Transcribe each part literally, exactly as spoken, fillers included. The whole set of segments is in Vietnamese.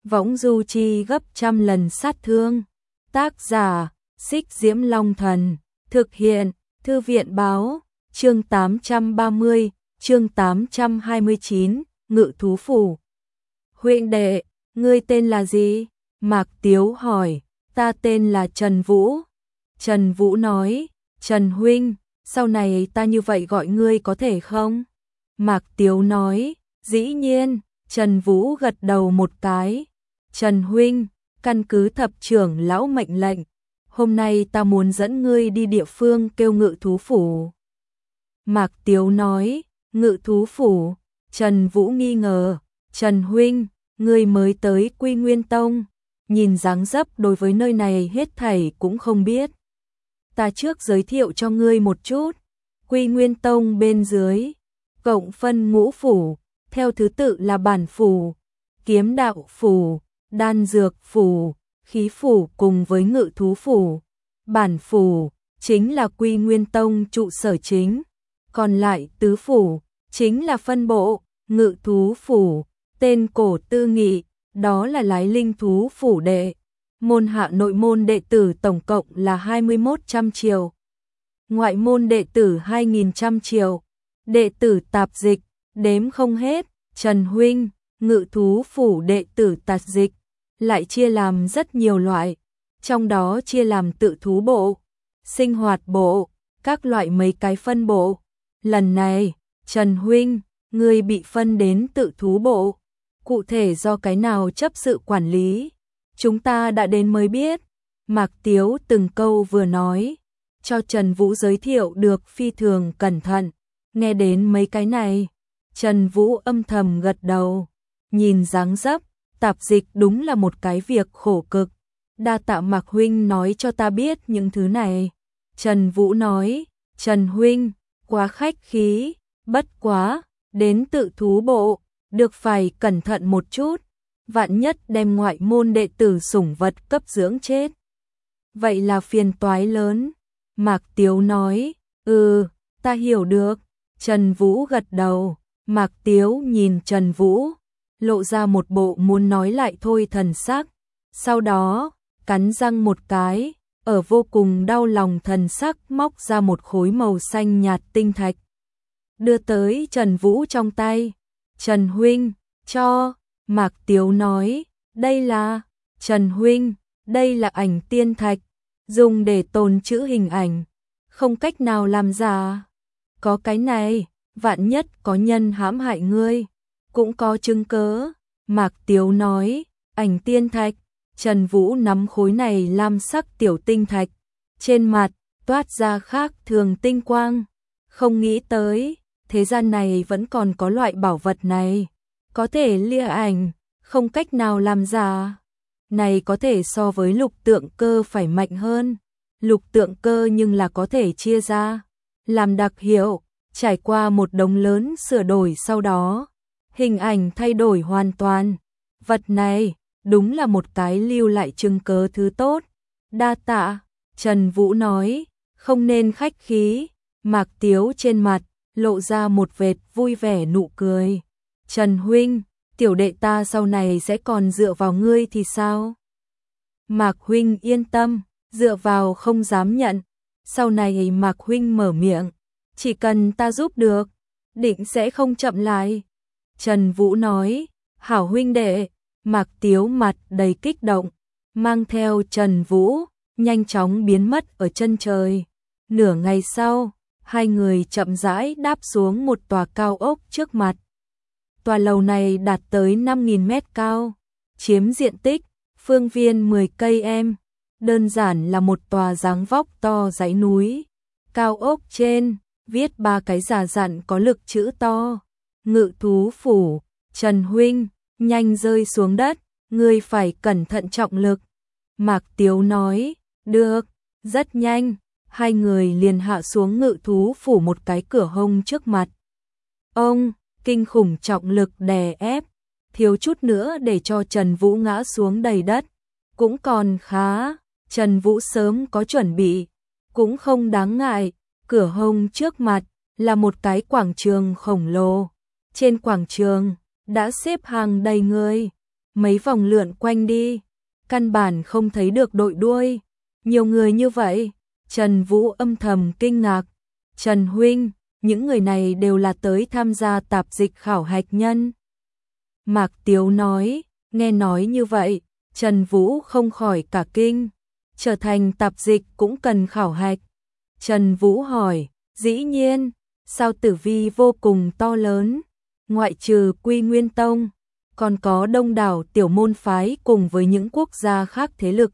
võng du chi gấp trăm lần sát thương. Tác giả, Xích Diễm Long Thần. Thực hiện, Thư viện Báo. Chương tám trăm ba mươi, chương tám trăm hai mươi chín, Ngự thú phủ. Huynh đệ, ngươi tên là gì? Mạc Tiếu hỏi. Ta tên là Trần Vũ. Trần Vũ nói. Trần huynh, sau này ta như vậy gọi ngươi có thể không? Mạc Tiếu nói. Dĩ nhiên. Trần Vũ gật đầu một cái. Trần huynh, căn cứ thập trưởng lão mệnh lệnh, hôm nay ta muốn dẫn ngươi đi địa phương kêu Ngự thú phủ. Mạc Tiếu nói. Ngự thú phủ? Trần Vũ nghi ngờ. Trần huynh, ngươi mới tới Quy Nguyên Tông, nhìn dáng dấp đối với nơi này hết thảy cũng không biết. Ta trước giới thiệu cho ngươi một chút. Quy Nguyên Tông bên dưới cộng phân ngũ phủ, theo thứ tự là bản phủ, kiếm đạo phủ, đan dược phủ, khí phủ cùng với ngự thú phủ. Bản phủ chính là Quy Nguyên Tông trụ sở chính, còn lại tứ phủ chính là phân bộ. Ngự thú phủ, tên cổ tư nghị, đó là Lái Linh thú phủ đệ. Môn hạ nội môn đệ tử tổng cộng là hai mươi mốt trăm triều, ngoại môn đệ tử hai nghìn trăm triều, đệ tử tạp dịch đếm không hết. Trần huynh, ngự thú phủ đệ tử tạp dịch lại chia làm rất nhiều loại, trong đó chia làm tự thú bộ, sinh hoạt bộ, các loại mấy cái phân bộ. Lần này, Trần huynh, ngươi bị phân đến tự thú bộ, cụ thể do cái nào chấp sự quản lý, chúng ta đã đến mới biết. Mạc Tiếu từng câu vừa nói, cho Trần Vũ giới thiệu được phi thường cẩn thận. Nghe đến mấy cái này, Trần Vũ âm thầm gật đầu, nhìn dáng dấp, tạp dịch đúng là một cái việc khổ cực. Đa tạ Mạc huynh nói cho ta biết những thứ này. Trần Vũ nói. Trần huynh, quá khách khí, bất quá, đến tự thú bộ, được phải cẩn thận một chút, vạn nhất đem ngoại môn đệ tử sủng vật cấp dưỡng chết, vậy là phiền toái lớn. Mạc Tiếu nói. Ừ, ta hiểu được. Trần Vũ gật đầu. Mạc Tiếu nhìn Trần Vũ, lộ ra một bộ muốn nói lại thôi thần sắc, sau đó cắn răng một cái, ở vô cùng đau lòng thần sắc móc ra một khối màu xanh nhạt tinh thạch, đưa tới Trần Vũ trong tay. Trần huynh, cho. Mạc Tiếu nói. Đây là. Trần huynh, đây là ảnh tiên thạch, dùng để tồn trữ hình ảnh, không cách nào làm giả. Có cái này, vạn nhất có nhân hãm hại ngươi, cũng có chứng cớ. Mạc Tiếu nói. Ảnh tiên thạch. Trần Vũ nắm khối này lam sắc tiểu tinh thạch, trên mặt toát ra khác thường tinh quang. Không nghĩ tới, thế gian này vẫn còn có loại bảo vật này, có thể lia ảnh, không cách nào làm giả. Này có thể so với lục tượng cơ phải mạnh hơn. Lục tượng cơ nhưng là có thể chia ra, làm đặc hiệu, trải qua một đống lớn sửa đổi sau đó, hình ảnh thay đổi hoàn toàn. Vật này, đúng là một cái lưu lại chứng cớ thứ tốt. Đa tạ. Trần Vũ nói. Không nên khách khí. Mạc Tiếu trên mặt lộ ra một vệt vui vẻ nụ cười. Trần huynh, tiểu đệ ta sau này sẽ còn dựa vào ngươi thì sao? Mạc huynh yên tâm, dựa vào không dám nhận. Sau này Mạc huynh mở miệng, chỉ cần ta giúp được, định sẽ không chậm lại. Trần Vũ nói. Hảo huynh đệ. Mạc Tiếu mặt đầy kích động, mang theo Trần Vũ, nhanh chóng biến mất ở chân trời. Nửa ngày sau, hai người chậm rãi đáp xuống một tòa cao ốc trước mặt. Tòa lầu này đạt tới năm nghìn mét cao, chiếm diện tích phương viên mười cây em, đơn giản là một tòa dáng vóc to dãy núi. Cao ốc trên, viết ba cái giả dặn có lực chữ to. Ngự thú phủ. Trần huynh, nhanh rơi xuống đất, ngươi phải cẩn thận trọng lực. Mạc Tiếu nói. Được, rất nhanh, hai người liền hạ xuống ngự thú phủ một cái cửa hông trước mặt. Ông, kinh khủng trọng lực đè ép, thiếu chút nữa để cho Trần Vũ ngã xuống đầy đất. Cũng còn khá, Trần Vũ sớm có chuẩn bị, cũng không đáng ngại. Cửa hông trước mặt là một cái quảng trường khổng lồ. Trên quảng trường đã xếp hàng đầy người. mấy vòng lượn quanh đi, căn bản không thấy được đội đuôi. Nhiều người như vậy, Trần Vũ âm thầm kinh ngạc. Trần huynh, những người này đều là tới tham gia tạp dịch khảo hạch nhân. Mạc Tiếu nói, nghe nói như vậy, Trần Vũ không khỏi cả kinh. Trở thành tạp dịch cũng cần khảo hạch. Trần Vũ hỏi, dĩ nhiên, sao tử vi vô cùng to lớn, ngoại trừ Quy Nguyên Tông, còn có đông đảo tiểu môn phái cùng với những quốc gia khác thế lực.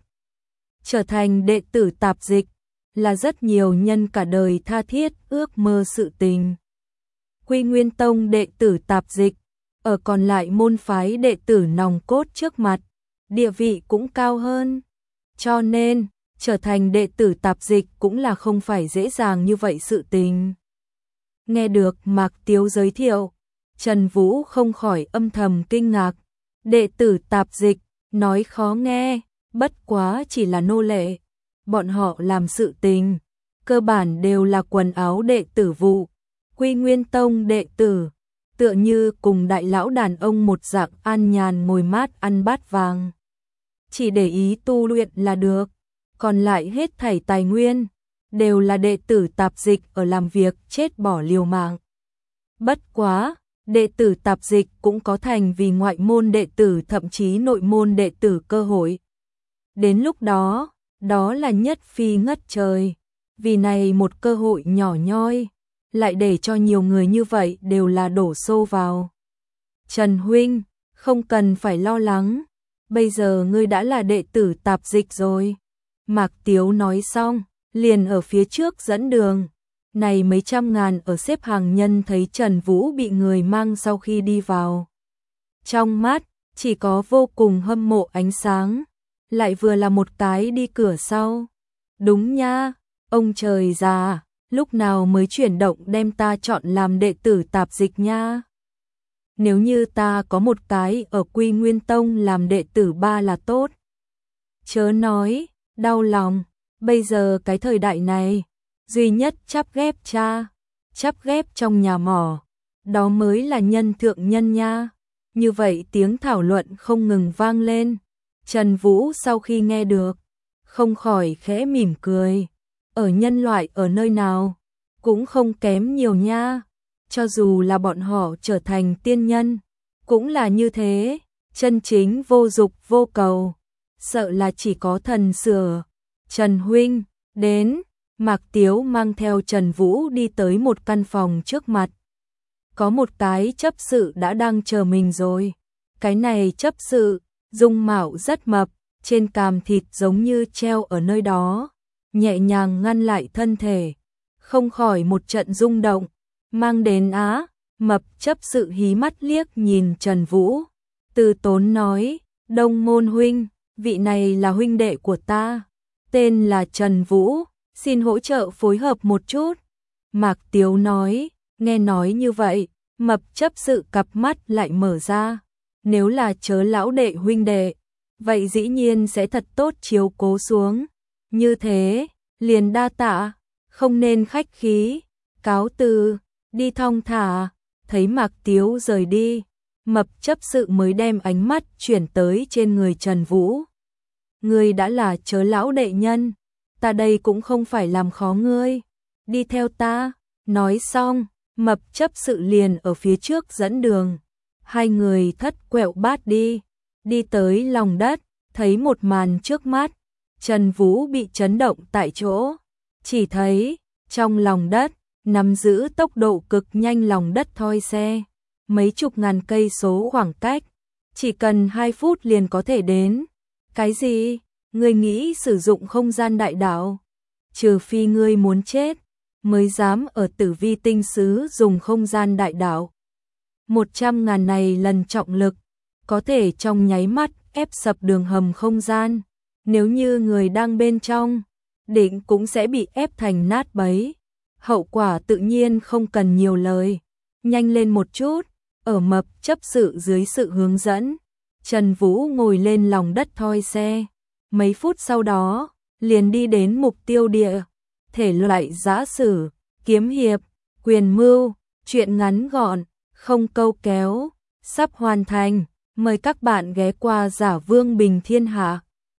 Trở thành đệ tử tạp dịch là rất nhiều nhân cả đời tha thiết ước mơ sự tình. Quy Nguyên Tông đệ tử tạp dịch, ở còn lại môn phái đệ tử nòng cốt trước mặt, địa vị cũng cao hơn. Cho nên, trở thành đệ tử tạp dịch cũng là không phải dễ dàng như vậy sự tình. Nghe được Mạc Tiếu giới thiệu, Trần Vũ không khỏi âm thầm kinh ngạc. Đệ tử tạp dịch, nói khó nghe, bất quá chỉ là nô lệ. Bọn họ làm sự tình, cơ bản đều là quần áo đệ tử vụ. Quy Nguyên Tông đệ tử, tựa như cùng đại lão đàn ông một dạng an nhàn ngồi mát ăn bát vàng. Chỉ để ý tu luyện là được, còn lại hết thảy tài nguyên, đều là đệ tử tạp dịch ở làm việc chết bỏ liều mạng. Bất quá, đệ tử tạp dịch cũng có thành vì ngoại môn đệ tử thậm chí nội môn đệ tử cơ hội. Đến lúc đó, đó là nhất phi ngất trời, vì này một cơ hội nhỏ nhoi, lại để cho nhiều người như vậy đều là đổ xô vào. Trần huynh, không cần phải lo lắng, bây giờ ngươi đã là đệ tử tạp dịch rồi. Mạc Tiếu nói xong, liền ở phía trước dẫn đường. Này mấy trăm ngàn ở xếp hàng nhân thấy Trần Vũ bị người mang sau khi đi vào. Trong mắt, chỉ có vô cùng hâm mộ ánh sáng, lại vừa là một cái đi cửa sau. Đúng nha, ông trời già, lúc nào mới chuyển động đem ta chọn làm đệ tử tạp dịch nha. Nếu như ta có một cái ở Quy Nguyên Tông làm đệ tử ba là tốt. Chớ nói, đau lòng, bây giờ cái thời đại này, duy nhất chắp ghép cha, chắp ghép trong nhà mỏ, đó mới là nhân thượng nhân nha. Như vậy tiếng thảo luận không ngừng vang lên. Trần Vũ sau khi nghe được, không khỏi khẽ mỉm cười. Ở nhân loại ở nơi nào, cũng không kém nhiều nha. Cho dù là bọn họ trở thành tiên nhân, cũng là như thế, chân chính vô dục vô cầu, sợ là chỉ có thần sửa. Trần huynh, đến, Mạc Tiếu mang theo Trần Vũ đi tới một căn phòng trước mặt. Có một cái chấp sự đã đang chờ mình rồi. Cái này chấp sự, dung mạo rất mập, trên cằm thịt giống như treo ở nơi đó, nhẹ nhàng ngăn lại thân thể, không khỏi một trận rung động. Mang đến á, mập chấp sự hí mắt liếc nhìn Trần Vũ, từ tốn nói, Đông Môn huynh, vị này là huynh đệ của ta, tên là Trần Vũ, xin hỗ trợ phối hợp một chút. Mạc Tiếu nói, nghe nói như vậy, mập chấp sự cặp mắt lại mở ra, nếu là Chớ lão đệ huynh đệ, vậy dĩ nhiên sẽ thật tốt chiếu cố xuống, như thế, liền đa tạ, không nên khách khí, cáo từ. Đi thong thả, thấy Mạc Tiếu rời đi, mập chấp sự mới đem ánh mắt chuyển tới trên người Trần Vũ. Ngươi đã là Chớ lão đệ nhân, ta đây cũng không phải làm khó ngươi, đi theo ta. Nói xong, mập chấp sự liền ở phía trước dẫn đường. Hai người thất quẹo bát đi, đi tới lòng đất, thấy một màn trước mắt, Trần Vũ bị chấn động tại chỗ, chỉ thấy trong lòng đất nắm giữ tốc độ cực nhanh lòng đất thoi xe, mấy chục ngàn cây số khoảng cách, chỉ cần hai phút liền có thể đến. Cái gì? Ngươi nghĩ sử dụng không gian đại đạo? Trừ phi ngươi muốn chết, mới dám ở Tử Vi tinh xứ dùng không gian đại đạo. Một trăm ngàn này lần trọng lực, có thể trong nháy mắt ép sập đường hầm không gian. Nếu như người đang bên trong, định cũng sẽ bị ép thành nát bấy. Hậu quả tự nhiên không cần nhiều lời. Nhanh lên một chút, ở mập chấp sự dưới sự hướng dẫn, Trần Vũ ngồi lên lòng đất thoi xe. Mấy phút sau đó, liền đi đến mục tiêu địa. Thể loại giã sử, kiếm hiệp, quyền mưu, truyện ngắn gọn, không câu kéo, sắp hoàn thành. Mời các bạn ghé qua Giả Vương Bình Thiên Hạ.